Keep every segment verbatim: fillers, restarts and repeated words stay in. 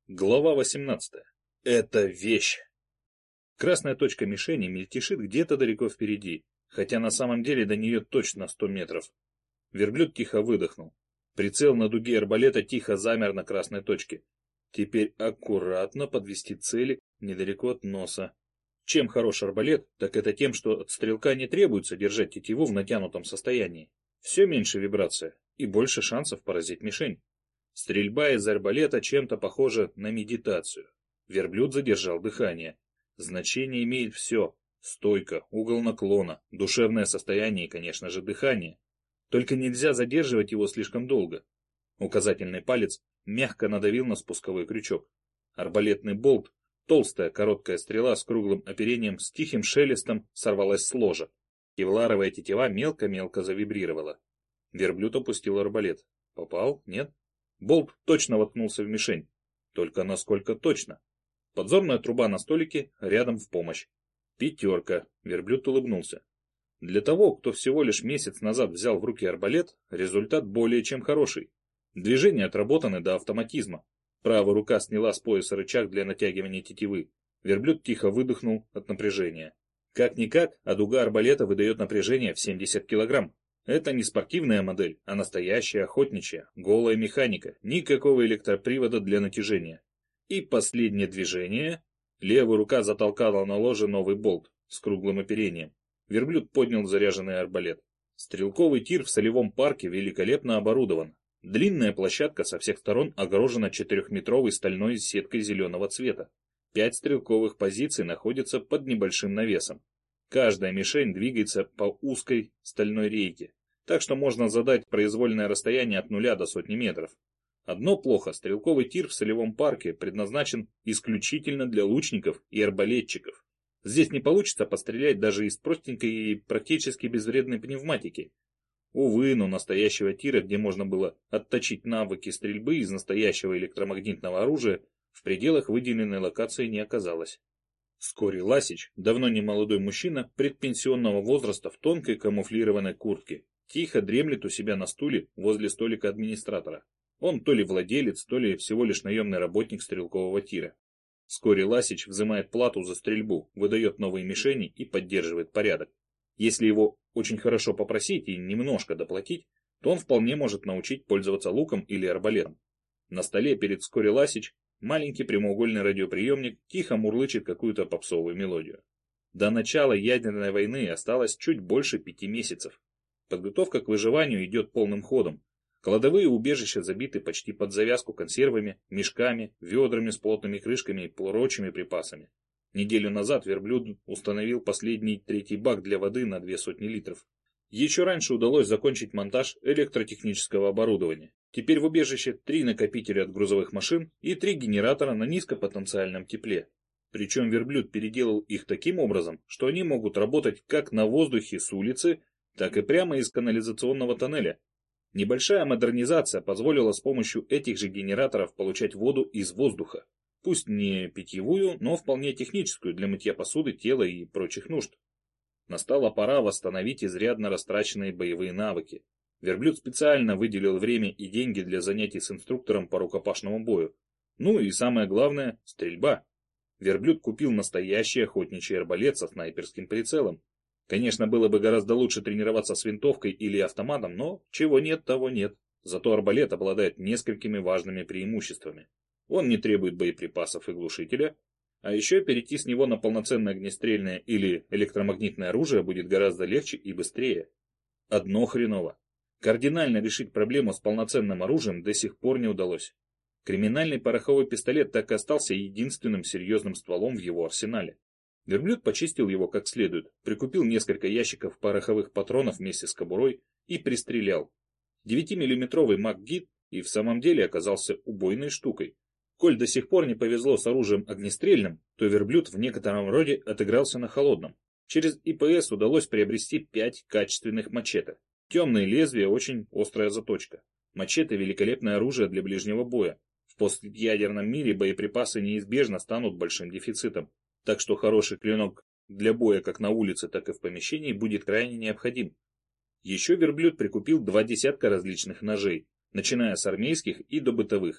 Глава восемнадцатая. Это вещь. Красная точка мишени мельтешит где-то далеко впереди, хотя на самом деле до нее точно сто метров. Верблюд тихо выдохнул. Прицел на дуге арбалета тихо замер на красной точке. Теперь аккуратно подвести цели недалеко от носа. Чем хорош арбалет, так это тем, что от стрелка не требуется держать тетиву в натянутом состоянии. Все меньше вибрация и больше шансов поразить мишень. Стрельба из арбалета чем-то похожа на медитацию. Верблюд задержал дыхание. Значение имеет все. Стойка, угол наклона, душевное состояние и, конечно же, дыхание. Только нельзя задерживать его слишком долго. Указательный палец мягко надавил на спусковой крючок. Арбалетный болт, толстая короткая стрела с круглым оперением, с тихим шелестом сорвалась с ложа. Кевларовая тетива мелко-мелко завибрировала. Верблюд опустил арбалет. Попал? Нет? Болт точно воткнулся в мишень. Только насколько точно? Подзорная труба на столике, рядом в помощь. Пятерка. Верблюд улыбнулся. Для того, кто всего лишь месяц назад взял в руки арбалет, результат более чем хороший. Движения отработаны до автоматизма. Правая рука сняла с пояса рычаг для натягивания тетивы. Верблюд тихо выдохнул от напряжения. Как-никак, а дуга арбалета выдает напряжение в семьдесят килограмм. Это не спортивная модель, а настоящая охотничья, голая механика, никакого электропривода для натяжения. И последнее движение. Левая рука затолкала на ложе новый болт с круглым оперением. Верблюд поднял заряженный арбалет. Стрелковый тир в солевом парке великолепно оборудован. Длинная площадка со всех сторон огорожена четырехметровой стальной сеткой зеленого цвета. Пять стрелковых позиций находятся под небольшим навесом. Каждая мишень двигается по узкой стальной рейке, так что можно задать произвольное расстояние от нуля до сотни метров. Одно плохо, стрелковый тир в солевом парке предназначен исключительно для лучников и арбалетчиков. Здесь не получится пострелять даже из простенькой и практически безвредной пневматики. Увы, но настоящего тира, где можно было отточить навыки стрельбы из настоящего электромагнитного оружия, в пределах выделенной локации не оказалось. Вскоре Ласич, давно не молодой мужчина, предпенсионного возраста в тонкой камуфлированной куртке, тихо дремлет у себя на стуле возле столика администратора. Он то ли владелец, то ли всего лишь наемный работник стрелкового тира. Вскоре Ласич взимает плату за стрельбу, выдает новые мишени и поддерживает порядок. Если его очень хорошо попросить и немножко доплатить, то он вполне может научить пользоваться луком или арбалетом. На столе перед вскоре Ласич маленький прямоугольный радиоприемник тихо мурлычет какую-то попсовую мелодию. До начала ядерной войны осталось чуть больше пяти месяцев. Подготовка к выживанию идет полным ходом. Кладовые убежища забиты почти под завязку консервами, мешками, ведрами с плотными крышками и прочими припасами. Неделю назад верблюд установил последний третий бак для воды на две сотни литров. Еще раньше удалось закончить монтаж электротехнического оборудования. Теперь в убежище три накопителя от грузовых машин и три генератора на низкопотенциальном тепле. Причем верблюд переделал их таким образом, что они могут работать как на воздухе с улицы, так и прямо из канализационного тоннеля. Небольшая модернизация позволила с помощью этих же генераторов получать воду из воздуха. Пусть не питьевую, но вполне техническую для мытья посуды, тела и прочих нужд. Настала пора восстановить изрядно растраченные боевые навыки. Верблюд специально выделил время и деньги для занятий с инструктором по рукопашному бою. Ну и самое главное – стрельба. Верблюд купил настоящий охотничий арбалет со снайперским прицелом. Конечно, было бы гораздо лучше тренироваться с винтовкой или автоматом, но чего нет, того нет. Зато арбалет обладает несколькими важными преимуществами. Он не требует боеприпасов и глушителя, а еще перейти с него на полноценное огнестрельное или электромагнитное оружие будет гораздо легче и быстрее. Одно хреново. Кардинально решить проблему с полноценным оружием до сих пор не удалось. Криминальный пороховой пистолет так и остался единственным серьезным стволом в его арсенале. Верблюд почистил его как следует, прикупил несколько ящиков пороховых патронов вместе с кобурой и пристрелял. девятимиллиметровый МакГит и в самом деле оказался убойной штукой. Коль до сих пор не повезло с оружием огнестрельным, то верблюд в некотором роде отыгрался на холодном. Через ИПС удалось приобрести пять качественных мачете. Темные лезвия, очень острая заточка. Мачете – великолепное оружие для ближнего боя. В постядерном мире боеприпасы неизбежно станут большим дефицитом. Так что хороший клинок для боя как на улице, так и в помещении будет крайне необходим. Еще верблюд прикупил два десятка различных ножей, начиная с армейских и до бытовых.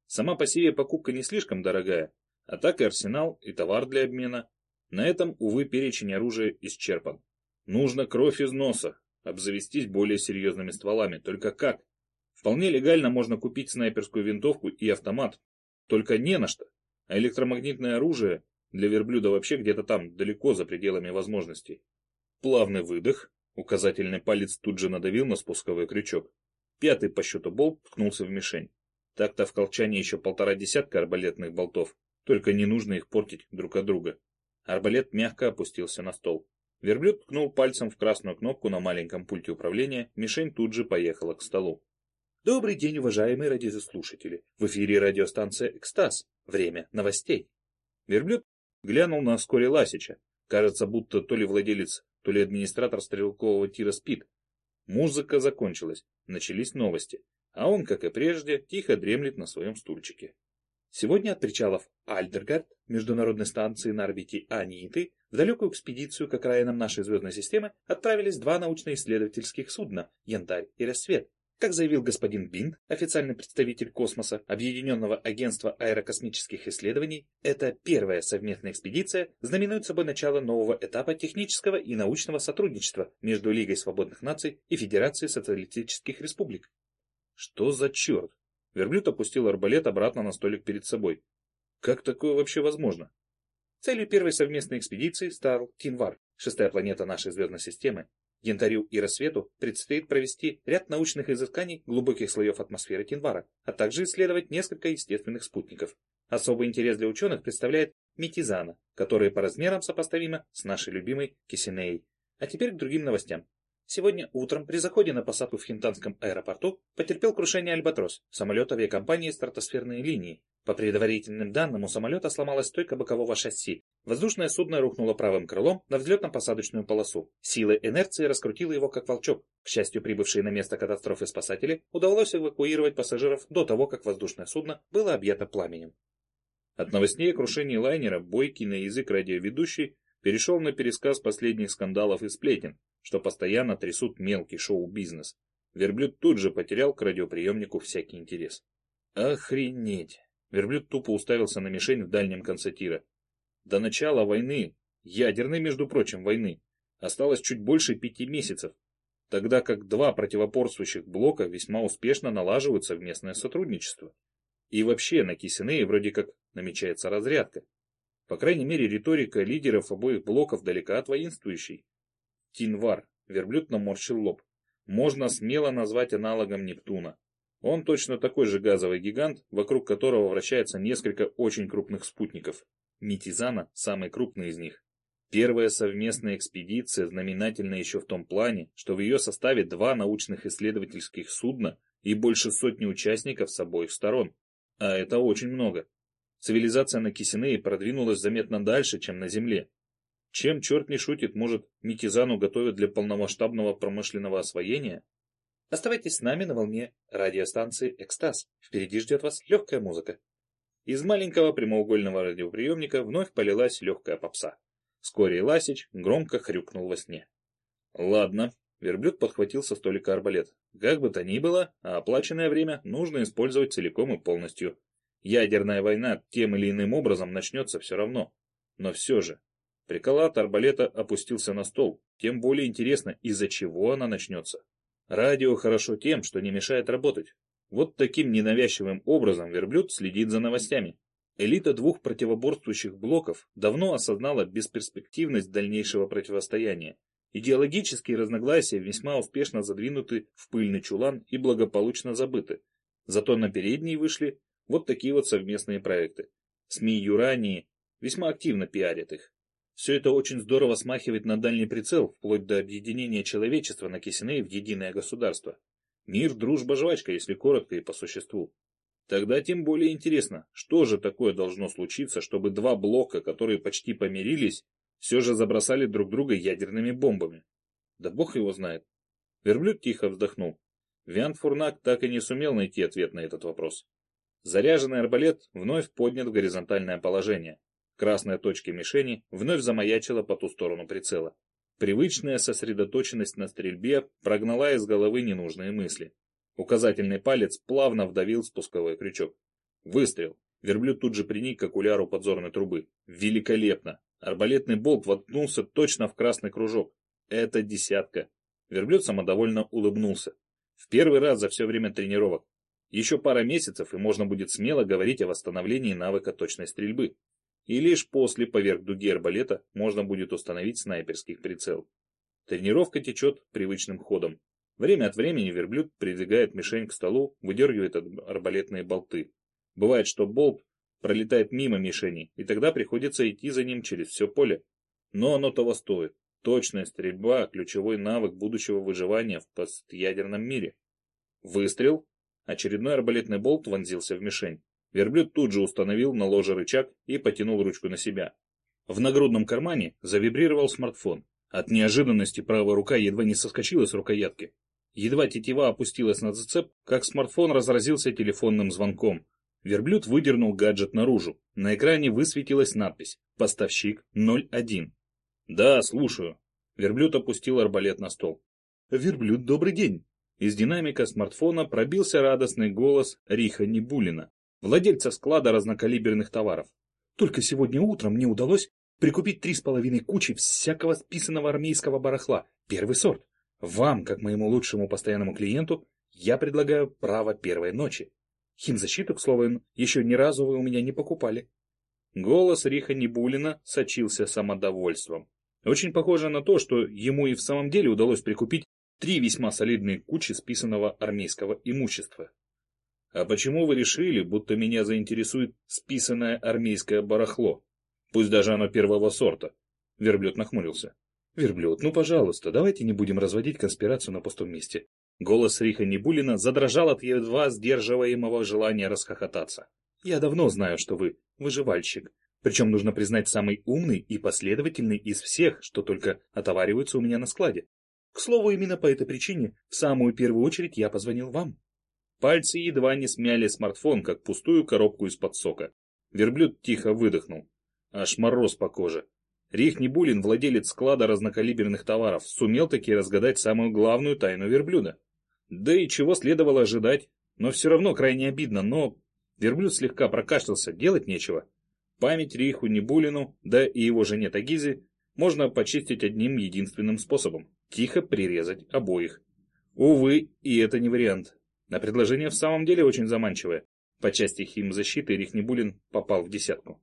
Сама по себе покупка не слишком дорогая, а так и арсенал, и товар для обмена. На этом, увы, перечень оружия исчерпан. Нужно кровь из носа, обзавестись более серьезными стволами. Только как? Вполне легально можно купить снайперскую винтовку и автомат. Только не на что. А электромагнитное оружие для верблюда вообще где-то там, далеко за пределами возможностей. Плавный выдох. Указательный палец тут же надавил на спусковой крючок. Пятый по счету болт ткнулся в мишень. Так-то в колчане еще полтора десятка арбалетных болтов, только не нужно их портить друг от друга. Арбалет мягко опустился на стол. Верблюд ткнул пальцем в красную кнопку на маленьком пульте управления, мишень тут же поехала к столу. Добрый день, уважаемые радиослушатели. В эфире радиостанция «Экстаз». Время новостей. Верблюд глянул на вскоре Ласича. Кажется, будто то ли владелец, то ли администратор стрелкового тира спит. Музыка закончилась, начались новости, а он, как и прежде, тихо дремлет на своем стульчике. Сегодня от причалов Альдергард, международной станции на орбите Аниты, в далекую экспедицию к окраинам нашей звездной системы отправились два научно-исследовательских судна «Янтарь» и «Рассвет». Как заявил господин Бинд, официальный представитель космоса Объединенного агентства аэрокосмических исследований, эта первая совместная экспедиция знаменует собой начало нового этапа технического и научного сотрудничества между Лигой свободных наций и Федерацией социалистических республик. Что за черт? Верблюд опустил арбалет обратно на столик перед собой. Как такое вообще возможно? Целью первой совместной экспедиции стал Тинвар, шестая планета нашей звездной системы. Янтарю и Рассвету предстоит провести ряд научных изысканий глубоких слоев атмосферы Тинвара, а также исследовать несколько естественных спутников. Особый интерес для ученых представляет Метизана, которая по размерам сопоставима с нашей любимой Кисинеей. А теперь к другим новостям. Сегодня утром при заходе на посадку в Хинтанском аэропорту потерпел крушение «Альбатрос», самолет авиакомпании «Стратосферные линии». По предварительным данным, у самолета сломалась стойка бокового шасси. Воздушное судно рухнуло правым крылом на взлетно-посадочную полосу. Силой инерции раскрутило его как волчок. К счастью, прибывшие на место катастрофы спасатели удалось эвакуировать пассажиров до того, как воздушное судно было объято пламенем. От новостей о крушении лайнера бойкий на язык радиоведущий перешел на пересказ последних скандалов и сплетен, что постоянно трясут мелкий шоу-бизнес. Верблюд тут же потерял к радиоприемнику всякий интерес. Охренеть! Верблюд тупо уставился на мишень в дальнем конце тира. До начала войны, ядерной, между прочим, войны, осталось чуть больше пяти месяцев, тогда как два противоборствующих блока весьма успешно налаживают совместное сотрудничество. И вообще на Кисинее вроде как намечается разрядка. По крайней мере, риторика лидеров обоих блоков далека от воинствующей. Тинвар, верблюд наморщил лоб, можно смело назвать аналогом Нептуна. Он точно такой же газовый гигант, вокруг которого вращается несколько очень крупных спутников. Метизана – самый крупный из них. Первая совместная экспедиция знаменательна еще в том плане, что в ее составе два научных исследовательских судна и больше сотни участников с обоих сторон. А это очень много. Цивилизация на Кисинее продвинулась заметно дальше, чем на Земле. Чем черт не шутит, может, Метизану готовят для полномасштабного промышленного освоения? Оставайтесь с нами на волне радиостанции «Экстаз». Впереди ждет вас легкая музыка. Из маленького прямоугольного радиоприемника вновь полилась легкая попса. Вскоре Ласич громко хрюкнул во сне. Ладно, верблюд подхватил со столика арбалет. Как бы то ни было, а оплаченное время нужно использовать целиком и полностью. Ядерная война тем или иным образом начнется все равно. Но все же. Приколат арбалета опустился на стол. Тем более интересно, из-за чего она начнется. Радио хорошо тем, что не мешает работать. Вот таким ненавязчивым образом верблюд следит за новостями. Элита двух противоборствующих блоков давно осознала бесперспективность дальнейшего противостояния. Идеологические разногласия весьма успешно задвинуты в пыльный чулан и благополучно забыты. Зато на передние вышли вот такие вот совместные проекты. СМИ Юрании весьма активно пиарят их. Все это очень здорово смахивает на дальний прицел, вплоть до объединения человечества на Кисинее в единое государство. Мир, дружба, жвачка, если коротко и по существу. Тогда тем более интересно, что же такое должно случиться, чтобы два блока, которые почти помирились, все же забросали друг друга ядерными бомбами. Да бог его знает. Верблюд тихо вздохнул. Виан Фурнак так и не сумел найти ответ на этот вопрос. Заряженный арбалет вновь поднят в горизонтальное положение. Красная точка мишени вновь замаячила по ту сторону прицела. Привычная сосредоточенность на стрельбе прогнала из головы ненужные мысли. Указательный палец плавно вдавил спусковой крючок. Выстрел. Верблюд тут же приник к окуляру подзорной трубы. Великолепно. Арбалетный болт воткнулся точно в красный кружок. Это десятка. Верблюд самодовольно улыбнулся. В первый раз за все время тренировок. Еще пара месяцев, и можно будет смело говорить о восстановлении навыка точной стрельбы. И лишь после поверх дуги арбалета можно будет установить снайперский прицел. Тренировка течет привычным ходом. Время от времени верблюд придвигает мишень к столу, выдергивает арбалетные болты. Бывает, что болт пролетает мимо мишени, и тогда приходится идти за ним через все поле. Но оно того стоит. Точная стрельба – ключевой навык будущего выживания в постядерном мире. Выстрел. Очередной арбалетный болт вонзился в мишень. Верблюд тут же установил на ложе рычаг и потянул ручку на себя. В нагрудном кармане завибрировал смартфон. От неожиданности правая рука едва не соскочила с рукоятки. Едва тетива опустилась на зацеп, как смартфон разразился телефонным звонком. Верблюд выдернул гаджет наружу. На экране высветилась надпись «Поставщик ноль один». «Да, слушаю». Верблюд опустил арбалет на стол. «Верблюд, добрый день». Из динамика смартфона пробился радостный голос Риха Нибулина, владельца склада разнокалиберных товаров. «Только сегодня утром мне удалось прикупить три с половиной кучи всякого списанного армейского барахла. Первый сорт. Вам, как моему лучшему постоянному клиенту, я предлагаю право первой ночи. Химзащиту, к слову, еще ни разу вы у меня не покупали». Голос Риха Нибулина сочился самодовольством. Очень похоже на то, что ему и в самом деле удалось прикупить три весьма солидные кучи списанного армейского имущества. «А почему вы решили, будто меня заинтересует списанное армейское барахло? Пусть даже оно первого сорта». Верблюд нахмурился. «Верблюд, ну пожалуйста, давайте не будем разводить конспирацию на пустом месте». Голос Риха Нибулина задрожал от едва сдерживаемого желания расхохотаться. «Я давно знаю, что вы выживальщик. Причем, нужно признать, самый умный и последовательный из всех, что только отовариваются у меня на складе. К слову, именно по этой причине в самую первую очередь я позвонил вам». Пальцы едва не смяли смартфон, как пустую коробку из-под сока. Верблюд тихо выдохнул. Аж мороз по коже. Рих Нибулин, владелец склада разнокалиберных товаров, сумел таки разгадать самую главную тайну верблюда. Да и чего следовало ожидать. Но все равно крайне обидно, но... Верблюд слегка прокашлялся, делать нечего. Память Риху Нибулину, да и его жене Тагизе, можно почистить одним единственным способом – тихо прирезать обоих. Увы, и это не вариант. А предложение в самом деле очень заманчивое. По части химзащиты Рих Нибулин попал в десятку.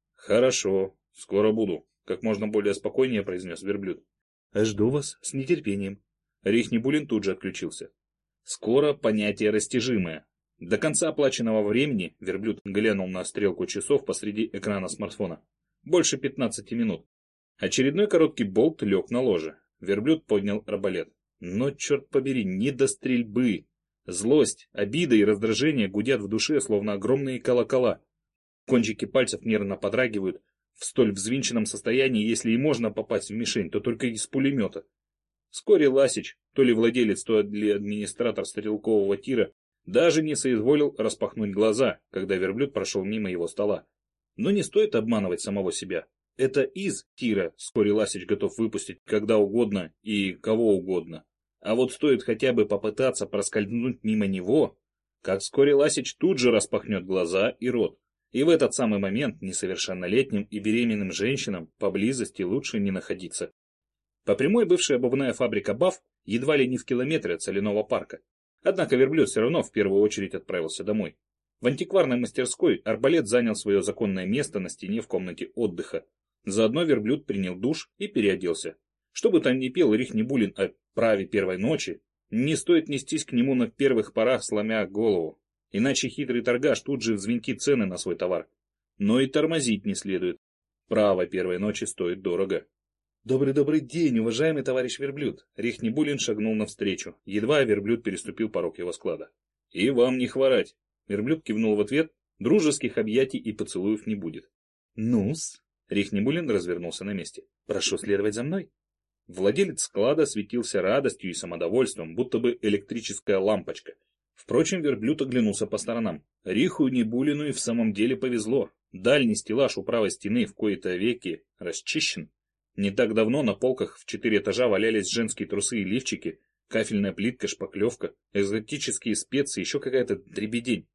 «Хорошо, скоро буду», — как можно более спокойнее произнес верблюд. «Жду вас с нетерпением». Рих Нибулин тут же отключился. Скоро понятие растяжимое. До конца оплаченного времени верблюд глянул на стрелку часов посреди экрана смартфона. Больше пятнадцати минут. Очередной короткий болт лег на ложе. Верблюд поднял арбалет. Но, черт побери, не до стрельбы. Злость, обида и раздражение гудят в душе, словно огромные колокола. Кончики пальцев нервно подрагивают. В столь взвинченном состоянии, если и можно попасть в мишень, то только из пулемета. Вскоре Ласич, то ли владелец, то ли администратор стрелкового тира, даже не соизволил распахнуть глаза, когда верблюд прошел мимо его стола. Но не стоит обманывать самого себя. Это из тира вскоре Ласич готов выпустить когда угодно и кого угодно. А вот стоит хотя бы попытаться проскользнуть мимо него, как вскоре Ласич тут же распахнет глаза и рот. И в этот самый момент несовершеннолетним и беременным женщинам поблизости лучше не находиться. По прямой бывшая обувная фабрика БАФ едва ли не в километре от соляного парка. Однако верблюд все равно в первую очередь отправился домой. В антикварной мастерской арбалет занял свое законное место на стене в комнате отдыха. Заодно верблюд принял душ и переоделся. Что бы там ни пел Рих Нибулин о праве первой ночи, не стоит нестись к нему на первых порах, сломя голову. Иначе хитрый торгаш тут же взвинтит цены на свой товар. Но и тормозить не следует. Право первой ночи стоит дорого. «Добрый-добрый день, уважаемый товарищ верблюд!» Рих Нибулин шагнул навстречу. Едва верблюд переступил порог его склада. «И вам не хворать!» Верблюд кивнул в ответ. Дружеских объятий и поцелуев не будет. «Ну-с!» Рих Нибулин развернулся на месте. «Прошу следовать за мной!» Владелец склада светился радостью и самодовольством, будто бы электрическая лампочка. Впрочем, верблюд оглянулся по сторонам. Риху Нибулину и в самом деле повезло. Дальний стеллаж у правой стены в кои-то веки расчищен. Не так давно на полках в четыре этажа валялись женские трусы и лифчики, кафельная плитка, шпаклевка, экзотические специи, еще какая-то дребедень.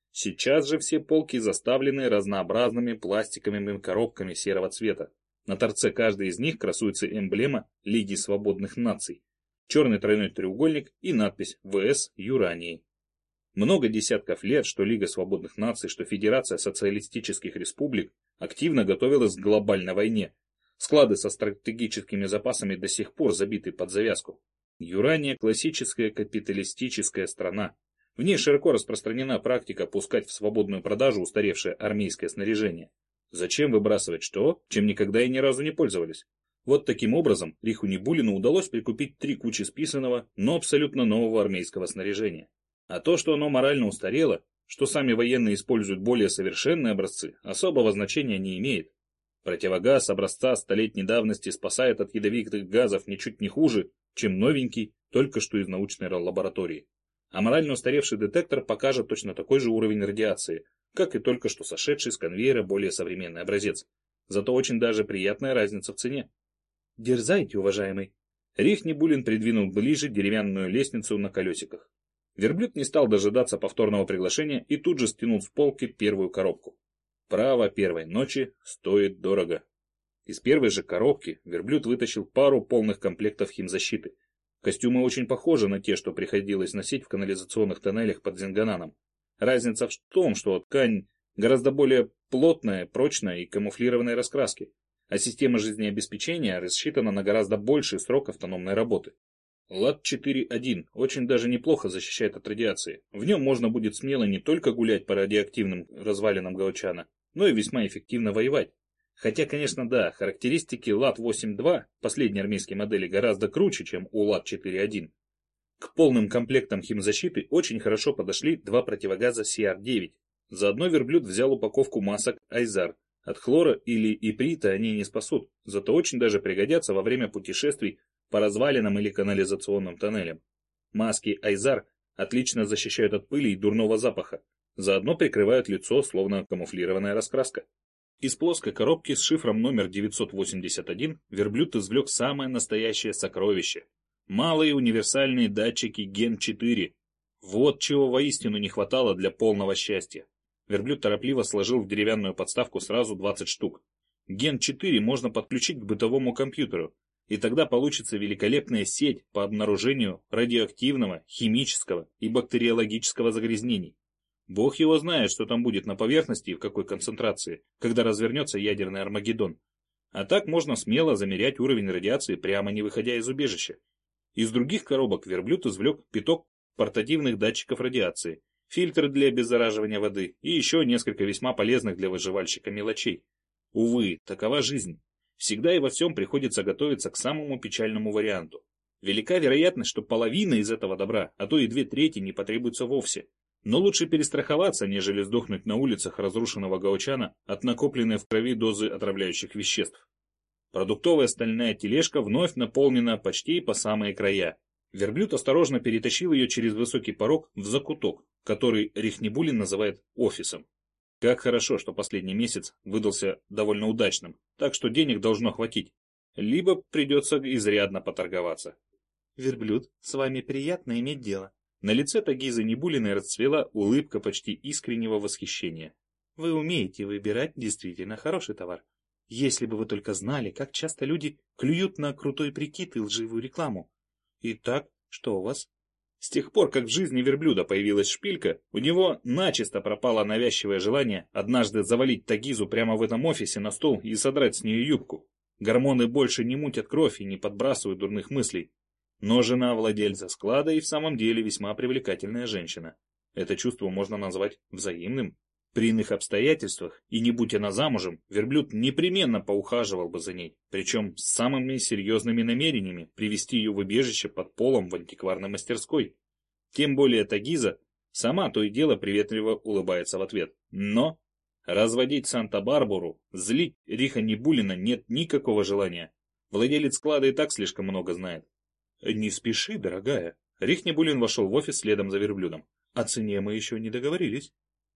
Сейчас же все полки заставлены разнообразными пластиковыми коробками серого цвета. На торце каждой из них красуется эмблема Лиги свободных наций, черный тройной треугольник и надпись «ВС Юрании». Много десятков лет, что Лига свободных наций, что Федерация социалистических республик активно готовилась к глобальной войне. Склады со стратегическими запасами до сих пор забиты под завязку. Юрания – классическая капиталистическая страна. В ней широко распространена практика пускать в свободную продажу устаревшее армейское снаряжение. Зачем выбрасывать то, чем никогда и ни разу не пользовались? Вот таким образом Риху Нибуллину удалось прикупить три кучи списанного, но абсолютно нового армейского снаряжения. А то, что оно морально устарело, что сами военные используют более совершенные образцы, особого значения не имеет. Противогаз образца столетней давности спасает от ядовитых газов ничуть не хуже, чем новенький, только что из научной лаборатории. А морально устаревший детектор покажет точно такой же уровень радиации, как и только что сошедший с конвейера более современный образец. Зато очень даже приятная разница в цене. Дерзайте, уважаемый. Рих Нибуллин придвинул ближе деревянную лестницу на колесиках. Верблюд не стал дожидаться повторного приглашения и тут же стянул с полки первую коробку. Право первой ночи стоит дорого. Из первой же коробки верблюд вытащил пару полных комплектов химзащиты. Костюмы очень похожи на те, что приходилось носить в канализационных тоннелях под Зингананом. Разница в том, что ткань гораздо более плотная, прочная и камуфлированной раскраски, а система жизнеобеспечения рассчитана на гораздо больший срок автономной работы. Лад четыре один очень даже неплохо защищает от радиации. В нем можно будет смело не только гулять по радиоактивным развалинам Гаочана, но и весьма эффективно воевать. Хотя, конечно, да, характеристики Лад восемь два, последней армейской модели, гораздо круче, чем у Лад четыре один. К полным комплектам химзащиты очень хорошо подошли два противогаза Си Ар девять. Заодно верблюд взял упаковку масок Айзар. От хлора или иприта они не спасут, зато очень даже пригодятся во время путешествий по развалинам или канализационным тоннелям. Маски Айзар отлично защищают от пыли и дурного запаха, заодно прикрывают лицо, словно камуфлированная раскраска. Из плоской коробки с шифром номер девятьсот восемьдесят один верблюд извлек самое настоящее сокровище. Малые универсальные датчики Ген четыре. Вот чего воистину не хватало для полного счастья. Верблюд торопливо сложил в деревянную подставку сразу двадцать штук. Ген четыре можно подключить к бытовому компьютеру, и тогда получится великолепная сеть по обнаружению радиоактивного, химического и бактериологического загрязнений. Бог его знает, что там будет на поверхности и в какой концентрации, когда развернется ядерный Армагеддон. А так можно смело замерять уровень радиации, прямо не выходя из убежища. Из других коробок верблюд извлек пяток портативных датчиков радиации, фильтры для обеззараживания воды и еще несколько весьма полезных для выживальщика мелочей. Увы, такова жизнь. Всегда и во всем приходится готовиться к самому печальному варианту. Велика вероятность, что половина из этого добра, а то и две трети не потребуется вовсе. Но лучше перестраховаться, нежели сдохнуть на улицах разрушенного Гаочана от накопленной в крови дозы отравляющих веществ. Продуктовая стальная тележка вновь наполнена почти по самые края. Верблюд осторожно перетащил ее через высокий порог в закуток, который Рих Нибуллин называет офисом. Как хорошо, что последний месяц выдался довольно удачным, так что денег должно хватить. Либо придется изрядно поторговаться. Верблюд, с вами приятно иметь дело. На лице Тагизы Нибуллиной расцвела улыбка почти искреннего восхищения. Вы умеете выбирать действительно хороший товар. Если бы вы только знали, как часто люди клюют на крутой прикид и лживую рекламу. Итак, что у вас? С тех пор, как в жизни верблюда появилась шпилька, у него начисто пропало навязчивое желание однажды завалить Тагизу прямо в этом офисе на стол и содрать с нее юбку. Гормоны больше не мутят кровь и не подбрасывают дурных мыслей. Но жена владельца склада и в самом деле весьма привлекательная женщина. Это чувство можно назвать взаимным. При иных обстоятельствах, и не будь она замужем, верблюд непременно поухаживал бы за ней, причем с самыми серьезными намерениями привести ее в убежище под полом в антикварной мастерской. Тем более Тагиза сама то и дело приветливо улыбается в ответ. Но разводить Санта-Барбару, злить Риха Нибуллина нет никакого желания. Владелец склада и так слишком много знает. «Не спеши, дорогая». Рих Нибуллин вошел в офис следом за верблюдом. «О цене мы еще не договорились».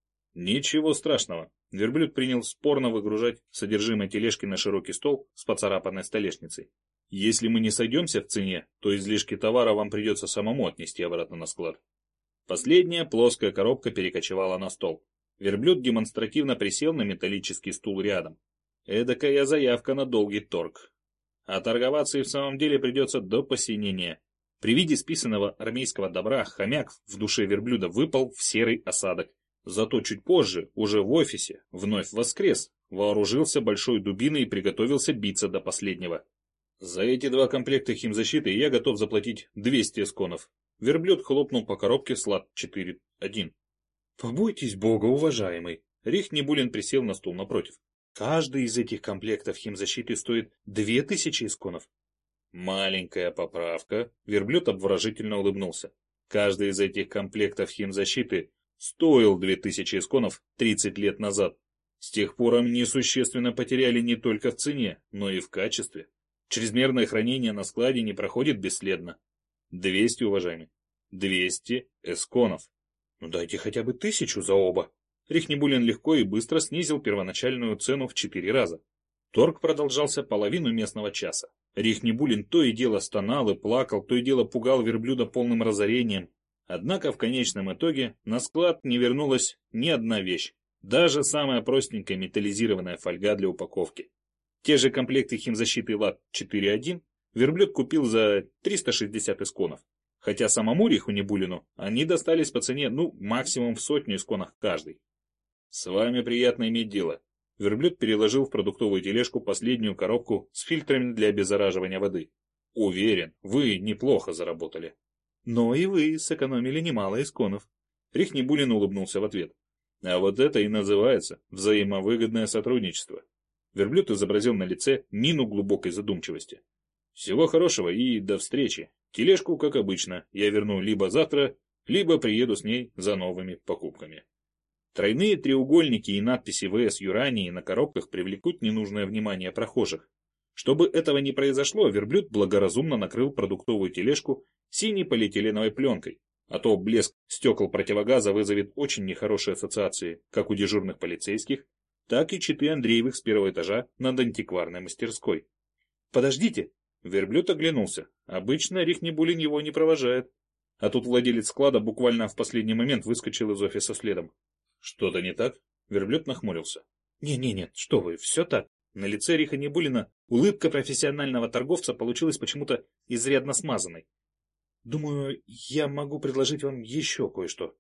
Ничего страшного. Верблюд принял спорно выгружать содержимое тележки на широкий стол с поцарапанной столешницей. Если мы не сойдемся в цене, то излишки товара вам придется самому отнести обратно на склад. Последняя плоская коробка перекочевала на стол. Верблюд демонстративно присел на металлический стул рядом. Эдакая заявка на долгий торг. А торговаться и в самом деле придется до посинения. При виде списанного армейского добра хомяк в душе верблюда выпал в серый осадок. Зато чуть позже, уже в офисе, вновь воскрес, вооружился большой дубиной и приготовился биться до последнего. За эти два комплекта химзащиты я готов заплатить двести эсконов. Верблюд хлопнул по коробке слад четыре один. Побойтесь бога, уважаемый. Рихнебулин присел на стул напротив. Каждый из этих комплектов химзащиты стоит две тысячи эсконов. Маленькая поправка. Верблюд обворожительно улыбнулся. Каждый из этих комплектов химзащиты стоил две тысячи эсконов тридцать лет назад. С тех пор они существенно потеряли не только в цене, но и в качестве. Чрезмерное хранение на складе не проходит бесследно. Двести, уважаемый. Двести эсконов. Ну дайте хотя бы тысячу за оба. Рихнебулин легко и быстро снизил первоначальную цену в четыре раза. Торг продолжался половину местного часа. Рихнебулин то и дело стонал и плакал, то и дело пугал верблюда полным разорением. Однако в конечном итоге на склад не вернулась ни одна вещь. Даже самая простенькая металлизированная фольга для упаковки. Те же комплекты химзащиты лад четыре один верблюд купил за триста шестьдесят эсконов. Хотя самому Рихнебулину они достались по цене, ну, максимум в сотню эсконов каждый. С вами приятно иметь дело. Верблюд переложил в продуктовую тележку последнюю коробку с фильтрами для обеззараживания воды. Уверен, вы неплохо заработали. Но и вы сэкономили немало эсконов. Рихнебулин улыбнулся в ответ. А вот это и называется взаимовыгодное сотрудничество. Верблюд изобразил на лице мину глубокой задумчивости. Всего хорошего и до встречи. Тележку, как обычно, я верну либо завтра, либо приеду с ней за новыми покупками. Тройные треугольники и надписи вэ эс Юрании на коробках привлекут ненужное внимание прохожих. Чтобы этого не произошло, верблюд благоразумно накрыл продуктовую тележку синей полиэтиленовой пленкой, а то блеск стекол противогаза вызовет очень нехорошие ассоциации, как у дежурных полицейских, так и читы Андреевых с первого этажа над антикварной мастерской. «Подождите!» Верблюд оглянулся. Обычно Рихнебулин его не провожает. А тут владелец склада буквально в последний момент выскочил из офиса следом. «Что-то не так?» Верблюд нахмурился. «Не-не-нет, что вы, все так». На лице Рихнебулина улыбка профессионального торговца получилась почему-то изрядно смазанной. «Думаю, я могу предложить вам еще кое-что».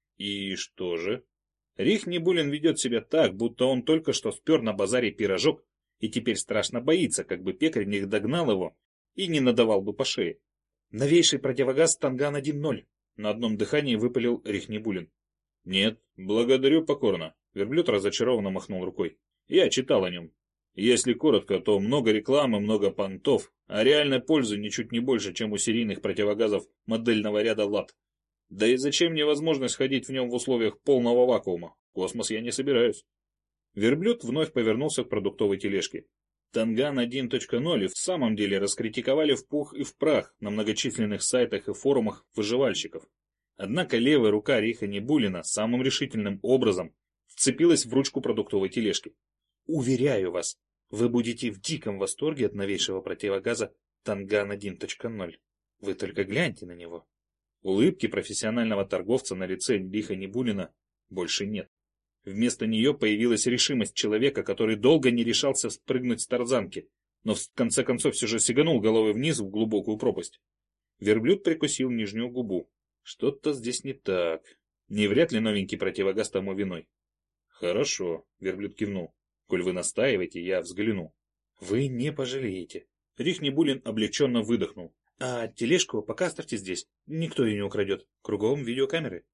«И что же?» Рихнебулин ведет себя так, будто он только что спер на базаре пирожок и теперь страшно боится, как бы пекарь не догнал его и не надавал бы по шее. «Новейший противогаз Танган один ноль», — на одном дыхании выпалил Рихнебулин. «Нет, благодарю покорно», — верблюд разочарованно махнул рукой. «Я читал о нем. Если коротко, то много рекламы, много понтов, а реальной пользы ничуть не больше, чем у серийных противогазов модельного ряда лад. Да и зачем мне возможность ходить в нем в условиях полного вакуума? В космос я не собираюсь». Верблюд вновь повернулся к продуктовой тележке. Танган один точка ноль и в самом деле раскритиковали в пух и в прах на многочисленных сайтах и форумах выживальщиков. Однако левая рука Рихнебулина самым решительным образом вцепилась в ручку продуктовой тележки. «Уверяю вас, вы будете в диком восторге от новейшего противогаза Танган один точка ноль. Вы только гляньте на него». Улыбки профессионального торговца на лице Рихнебулина больше нет. Вместо нее появилась решимость человека, который долго не решался спрыгнуть с тарзанки, но в конце концов все же сиганул головой вниз в глубокую пропасть. Верблюд прикусил нижнюю губу. Что-то здесь не так. Не вряд ли новенький противогаз тому виной. «Хорошо», — верблюд кивнул. «Коль вы настаиваете, я взгляну». «Вы не пожалеете». Рихнебулин облегченно выдохнул. «А тележку пока оставьте здесь. Никто ее не украдет. Кругом видеокамеры».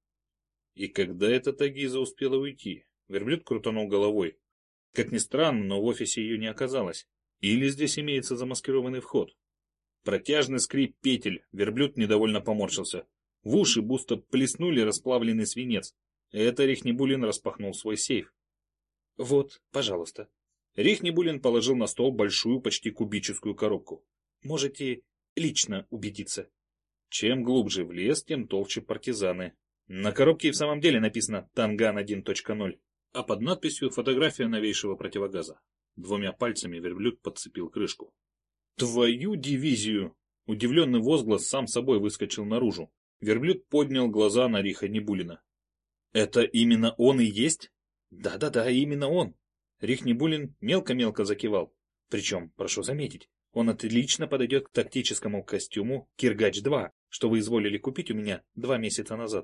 И когда эта Тагиза успела уйти? Верблюд крутанул головой. Как ни странно, но в офисе ее не оказалось. Или здесь имеется замаскированный вход. Протяжный скрип петель. Верблюд недовольно поморщился. В уши будто плеснули расплавленный свинец. Это Рихнебулин распахнул свой сейф. «Вот, пожалуйста». Рихнебулин положил на стол большую, почти кубическую коробку. «Можете лично убедиться». Чем глубже в лес, тем толще партизаны. На коробке и в самом деле написано «Танган один точка ноль», а под надписью фотография новейшего противогаза. Двумя пальцами верблюд подцепил крышку. «Твою дивизию!» Удивленный возглас сам собой выскочил наружу. Верблюд поднял глаза на Риха Нибулина. Это именно он и есть? Да-да-да, именно он. Рих Нибулин мелко-мелко закивал. Причем, прошу заметить, он отлично подойдет к тактическому костюму Киргач-два, что вы изволили купить у меня два месяца назад.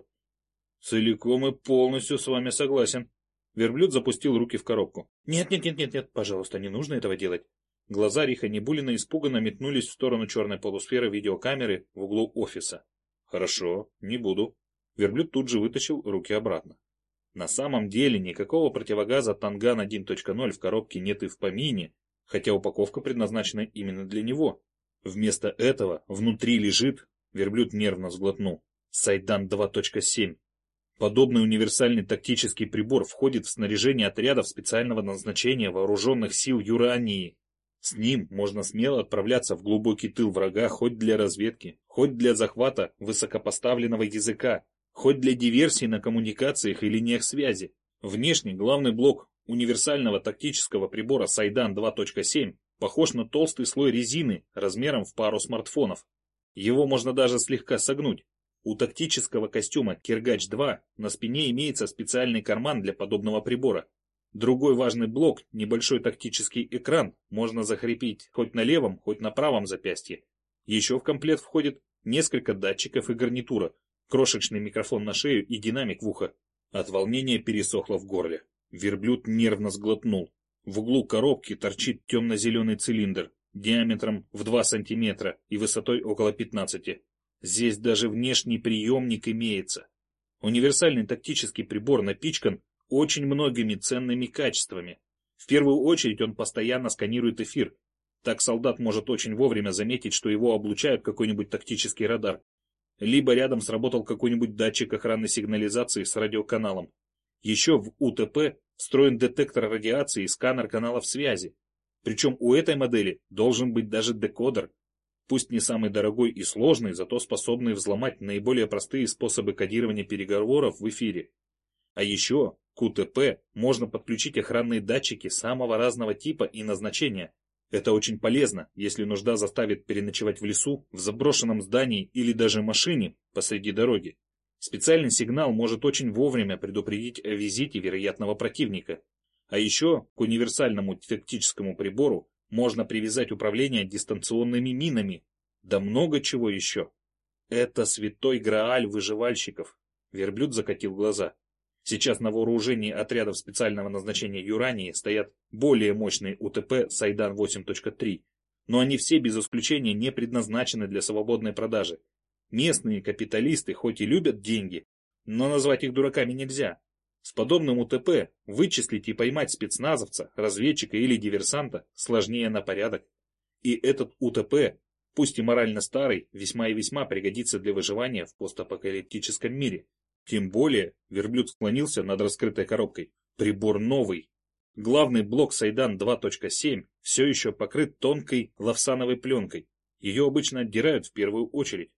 Целиком и полностью с вами согласен. Верблюд запустил руки в коробку. Нет-нет-нет-нет-нет, пожалуйста, не нужно этого делать. Глаза Риха Нибулина испуганно метнулись в сторону черной полусферы видеокамеры в углу офиса. Хорошо, не буду. Верблюд тут же вытащил руки обратно. На самом деле никакого противогаза Танган один точка ноль в коробке нет и в помине, хотя упаковка предназначена именно для него. Вместо этого внутри лежит, верблюд нервно сглотнул, Сайдан два точка семь. Подобный универсальный тактический прибор входит в снаряжение отрядов специального назначения вооруженных сил Юрании. С ним можно смело отправляться в глубокий тыл врага хоть для разведки, хоть для захвата высокопоставленного языка, хоть для диверсий на коммуникациях и линиях связи. Внешний главный блок универсального тактического прибора Сайдан два точка семь похож на толстый слой резины размером в пару смартфонов. Его можно даже слегка согнуть. У тактического костюма Киргач-два на спине имеется специальный карман для подобного прибора. Другой важный блок, небольшой тактический экран, можно закрепить хоть на левом, хоть на правом запястье. Еще в комплект входит несколько датчиков и гарнитура, крошечный микрофон на шею и динамик в ухо. От волнения пересохло в горле. Верблюд нервно сглотнул. В углу коробки торчит темно-зеленый цилиндр, диаметром в два сантиметра и высотой около пятнадцати. Здесь даже внешний приемник имеется. Универсальный тактический прибор напичкан очень многими ценными качествами. В первую очередь он постоянно сканирует эфир. Так солдат может очень вовремя заметить, что его облучают какой-нибудь тактический радар. Либо рядом сработал какой-нибудь датчик охранной сигнализации с радиоканалом. Еще в УТП встроен детектор радиации и сканер каналов связи. Причем у этой модели должен быть даже декодер. Пусть не самый дорогой и сложный, зато способный взломать наиболее простые способы кодирования переговоров в эфире. А еще к УТП можно подключить охранные датчики самого разного типа и назначения. Это очень полезно, если нужда заставит переночевать в лесу, в заброшенном здании или даже машине посреди дороги. Специальный сигнал может очень вовремя предупредить о визите вероятного противника. А еще к универсальному тактическому прибору можно привязать управление дистанционными минами. Да много чего еще. Это святой грааль выживальщиков. Верблюд закатил глаза. Сейчас на вооружении отрядов специального назначения Юрании стоят более мощные УТП Сайдан восемь точка три, но они все без исключения не предназначены для свободной продажи. Местные капиталисты хоть и любят деньги, но назвать их дураками нельзя. С подобным УТП вычислить и поймать спецназовца, разведчика или диверсанта сложнее на порядок. И этот УТП, пусть и морально старый, весьма и весьма пригодится для выживания в постапокалиптическом мире. Тем более, верблюд склонился над раскрытой коробкой. Прибор новый. Главный блок Сайдан два точка семь все еще покрыт тонкой лавсановой пленкой. Ее обычно отдирают в первую очередь.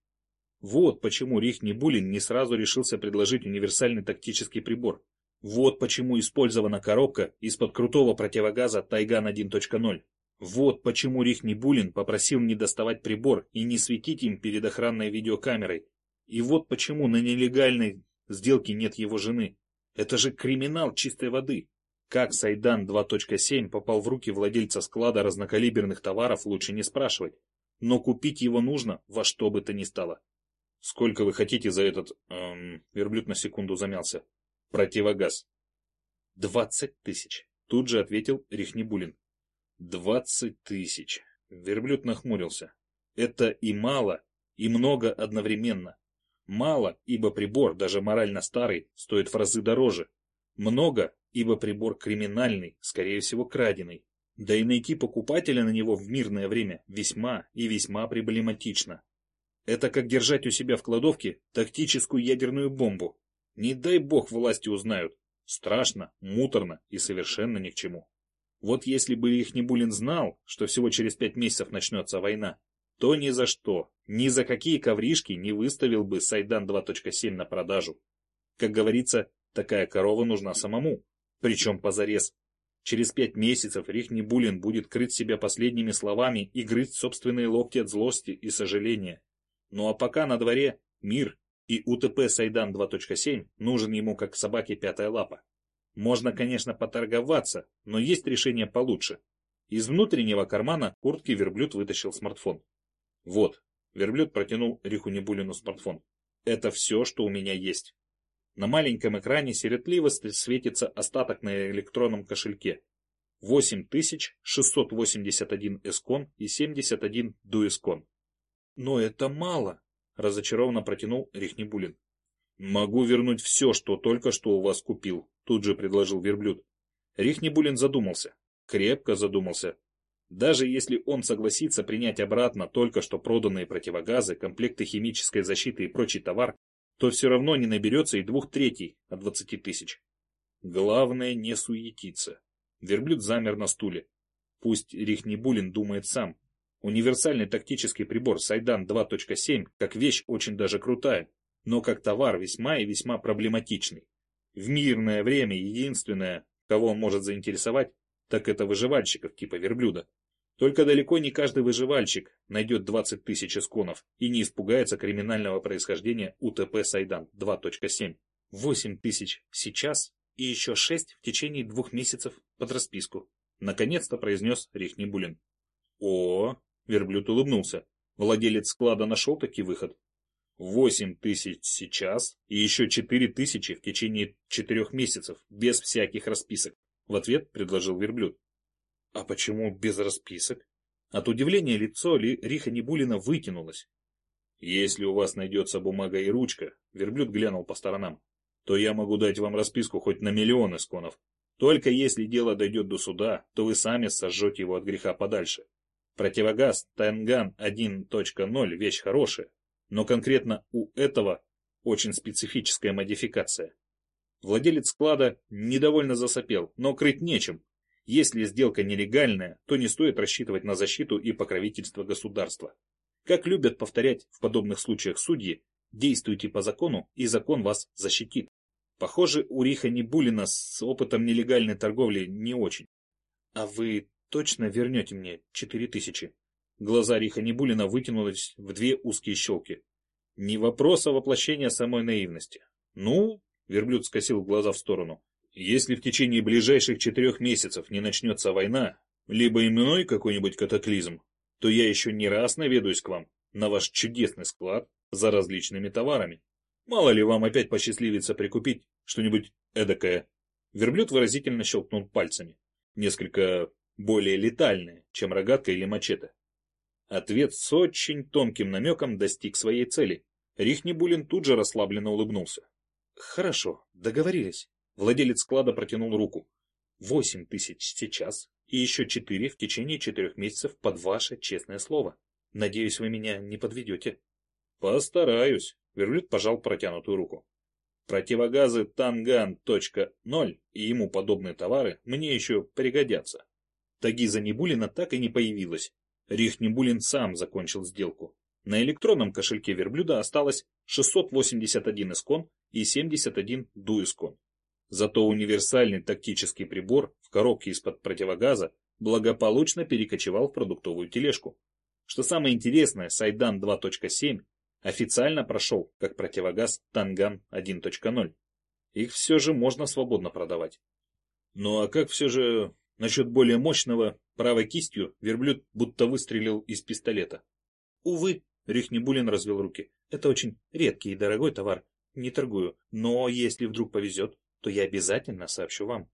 Вот почему Рих Нибулин не сразу решился предложить универсальный тактический прибор. Вот почему использована коробка из-под крутого противогаза Тайган один точка ноль. Вот почему Рих Нибулин попросил не доставать прибор и не светить им перед охранной видеокамерой. И вот почему на нелегальной сделке нет его жены. Это же криминал чистой воды. Как Сайдан два точка семь попал в руки владельца склада разнокалиберных товаров, лучше не спрашивать. Но купить его нужно во что бы то ни стало. Сколько вы хотите за этот... Эм, верблюд на секунду замялся. Противогаз. Двадцать тысяч. Тут же ответил Рих Нибулин. Двадцать тысяч. Верблюд нахмурился. Это и мало, и много одновременно. Мало, ибо прибор, даже морально старый, стоит в разы дороже. Много, ибо прибор криминальный, скорее всего краденый. Да и найти покупателя на него в мирное время весьма и весьма проблематично. Это как держать у себя в кладовке тактическую ядерную бомбу. Не дай бог власти узнают. Страшно, муторно и совершенно ни к чему. Вот если бы Рих Нибулин знал, что всего через пять месяцев начнется война, то ни за что, ни за какие ковришки не выставил бы Сайдан два точка семь на продажу. Как говорится, такая корова нужна самому, причем позарез. Через пять месяцев Рих Нибулин будет крыть себя последними словами и грызть собственные локти от злости и сожаления. Ну а пока на дворе мир И УТП Сайдан два точка семь нужен ему как собаке пятая лапа. Можно, конечно, поторговаться, но есть решение получше. Из внутреннего кармана куртки верблюд вытащил смартфон. Вот, верблюд протянул Риху Небулину смартфон. Это все, что у меня есть. На маленьком экране сиротливо светится остаток на электронном кошельке. восемь тысяч шестьсот восемьдесят один эскон и семьдесят один дуэскон. Но это мало, разочарованно протянул Рихнебулин. Могу вернуть все, что только что у вас купил, тут же предложил верблюд. Рихнебулин задумался, крепко задумался. Даже если он согласится принять обратно только что проданные противогазы, комплекты химической защиты и прочий товар, то все равно не наберется и двух третей от двадцати тысяч. Главное не суетиться. Верблюд замер на стуле. Пусть Рихнебулин думает сам. Универсальный тактический прибор Сайдан два точка семь как вещь очень даже крутая, но как товар весьма и весьма проблематичный. В мирное время единственное, кого он может заинтересовать, так это выживальщиков типа верблюда. Только далеко не каждый выживальщик найдет двадцать тысяч эсконов и не испугается криминального происхождения УТП Сайдан два точка семь. восемь тысяч сейчас и еще шесть в течение двух месяцев под расписку. Наконец-то произнес Рихнебулин. О, верблюд улыбнулся. Владелец склада нашел таки выход. Восемь тысяч сейчас и еще четыре тысячи в течение четырех месяцев, без всяких расписок. В ответ предложил верблюд. А почему без расписок? От удивления лицо Риха Небулина вытянулось. Если у вас найдется бумага и ручка, верблюд глянул по сторонам, то я могу дать вам расписку хоть на миллион эсконов. Только если дело дойдет до суда, то вы сами сожжете его от греха подальше. Противогаз Танган один точка ноль вещь хорошая, но конкретно у этого очень специфическая модификация. Владелец склада недовольно засопел, но крыть нечем. Если сделка нелегальная, то не стоит рассчитывать на защиту и покровительство государства. Как любят повторять в подобных случаях судьи, действуйте по закону, и закон вас защитит. Похоже, у Риха Небулина с опытом нелегальной торговли не очень. А вы точно вернете мне четыре тысячи? Глаза Риха Небулина вытянулись в две узкие щелки. Не вопрос, а воплощение самой наивности. Ну, верблюд скосил глаза в сторону. Если в течение ближайших четырех месяцев не начнется война, либо иной какой-нибудь катаклизм, то я еще не раз наведаюсь к вам на ваш чудесный склад за различными товарами. Мало ли вам опять посчастливится прикупить что-нибудь эдакое. Верблюд выразительно щелкнул пальцами, несколько более летальное, чем рогатка или мачете. Ответ с очень тонким намеком достиг своей цели. Рихнебулин тут же расслабленно улыбнулся. Хорошо, договорились. Владелец склада протянул руку. Восемь тысяч сейчас и еще четыре в течение четырех месяцев под ваше честное слово. Надеюсь, вы меня не подведете. Постараюсь. Верблюд пожал протянутую руку. Противогазы Танган точка ноль и ему подобные товары мне еще пригодятся. Тагиза Небулина так и не появилась. Рихнебулин сам закончил сделку. На электронном кошельке верблюда осталось шестьсот восемьдесят один эскон и семьдесят один дуэскон. Зато универсальный тактический прибор в коробке из-под противогаза благополучно перекочевал в продуктовую тележку. Что самое интересное, Сайдан два точка семь официально прошел как противогаз Танган один точка ноль. Их все же можно свободно продавать. Ну а как все же насчет более мощного, правой кистью верблюд будто выстрелил из пистолета. Увы, Рихнебулин развел руки. Это очень редкий и дорогой товар. Не торгую, но если вдруг повезет, то я обязательно сообщу вам.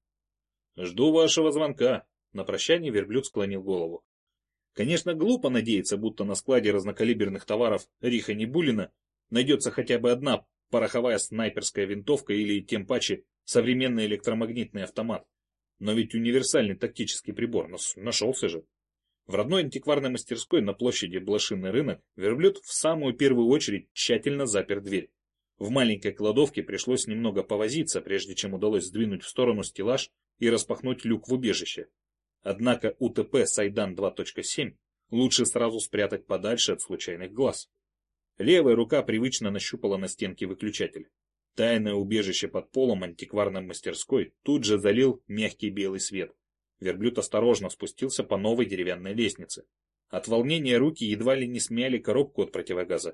Жду вашего звонка. На прощание верблюд склонил голову. Конечно, глупо надеяться, будто на складе разнокалиберных товаров Риха Небулина найдется хотя бы одна пороховая снайперская винтовка или, тем паче, современный электромагнитный автомат. Но ведь универсальный тактический прибор нашелся же. В родной антикварной мастерской на площади Блошиный рынок верблюд в самую первую очередь тщательно запер дверь. В маленькой кладовке пришлось немного повозиться, прежде чем удалось сдвинуть в сторону стеллаж и распахнуть люк в убежище. Однако УТП Сайдан два точка семь лучше сразу спрятать подальше от случайных глаз. Левая рука привычно нащупала на стенке выключатель. Тайное убежище под полом антикварной мастерской тут же залил мягкий белый свет. Верблюд осторожно спустился по новой деревянной лестнице. От волнения руки едва ли не смяли коробку от противогаза.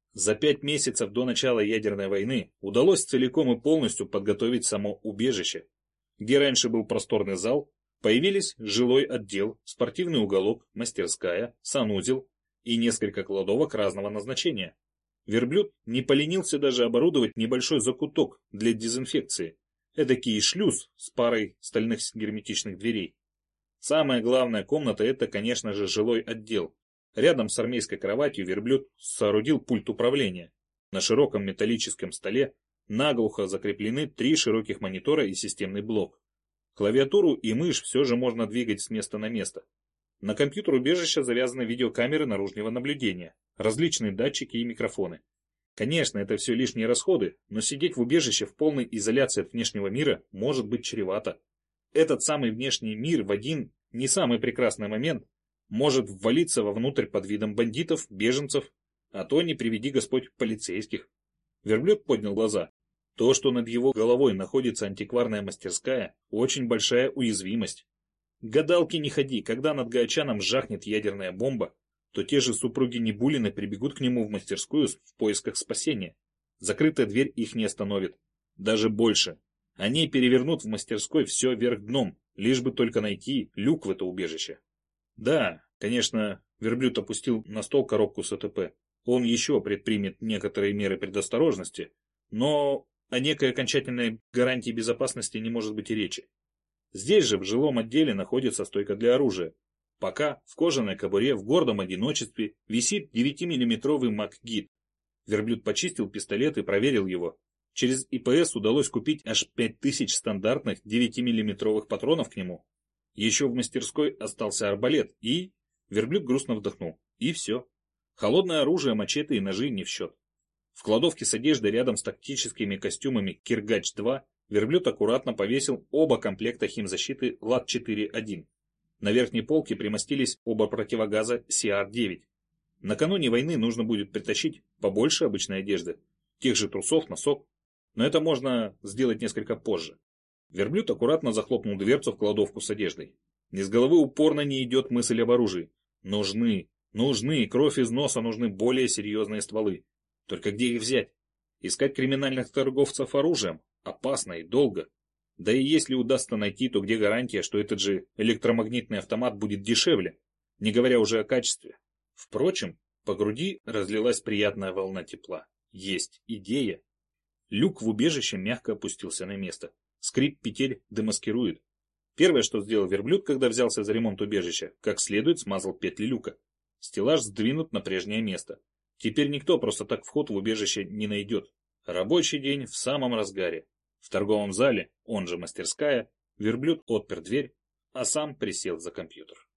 За пять месяцев до начала ядерной войны удалось целиком и полностью подготовить само убежище. Где раньше был просторный зал, появились жилой отдел, спортивный уголок, мастерская, санузел и несколько кладовок разного назначения. Верблюд не поленился даже оборудовать небольшой закуток для дезинфекции, эдакий шлюз с парой стальных герметичных дверей. Самая главная комната — это, конечно же, жилой отдел. Рядом с армейской кроватью верблюд соорудил пульт управления. На широком металлическом столе наглухо закреплены три широких монитора и системный блок. Клавиатуру и мышь все же можно двигать с места на место. На компьютер убежища завязаны видеокамеры наружного наблюдения, различные датчики и микрофоны. Конечно, это все лишние расходы, но сидеть в убежище в полной изоляции от внешнего мира может быть чревато. Этот самый внешний мир в один, не самый прекрасный момент, может ввалиться вовнутрь под видом бандитов, беженцев, а то, не приведи Господь, полицейских. Верблюд поднял глаза. То, что над его головой находится антикварная мастерская, очень большая уязвимость. Гадалки не ходи, когда над Гаочаном жахнет ядерная бомба, то те же супруги Небулины прибегут к нему в мастерскую в поисках спасения. Закрытая дверь их не остановит. Даже больше. Они перевернут в мастерской все вверх дном, лишь бы только найти люк в это убежище. Да, конечно, верблюд опустил на стол коробку с ОТП. Он еще предпримет некоторые меры предосторожности, но о некой окончательной гарантии безопасности не может быть и речи. Здесь же в жилом отделе находится стойка для оружия. Пока в кожаной кобуре в гордом одиночестве висит девятимиллиметровый МакГит. Верблюд почистил пистолет и проверил его. Через ИПС удалось купить аж пять тысяч стандартных девятимиллиметровых патронов к нему. Еще в мастерской остался арбалет и... Верблюд грустно вздохнул. И все. Холодное оружие, мачете и ножи не в счет. В кладовке с одеждой рядом с тактическими костюмами Киргач два верблюд аккуратно повесил оба комплекта химзащиты ЛАТ четыре один. На верхней полке примостились оба противогаза Си Ар девять. Накануне войны нужно будет притащить побольше обычной одежды, тех же трусов, носок, но это можно сделать несколько позже. Верблюд аккуратно захлопнул дверцу в кладовку с одеждой. Из головы упорно не идет мысль об оружии. Нужны, нужны, кровь из носа, нужны более серьезные стволы. Только где их взять? Искать криминальных торговцев оружием? Опасно и долго. Да и если удастся найти, то где гарантия, что этот же электромагнитный автомат будет дешевле, не говоря уже о качестве? Впрочем, по груди разлилась приятная волна тепла. Есть идея. Люк в убежище мягко опустился на место. Скрип петель демаскирует. Первое, что сделал верблюд, когда взялся за ремонт убежища, как следует смазал петли люка. Стеллаж сдвинут на прежнее место. Теперь никто просто так вход в убежище не найдет. Рабочий день в самом разгаре. В торговом зале, он же мастерская, верблюд отпер дверь, а сам присел за компьютер.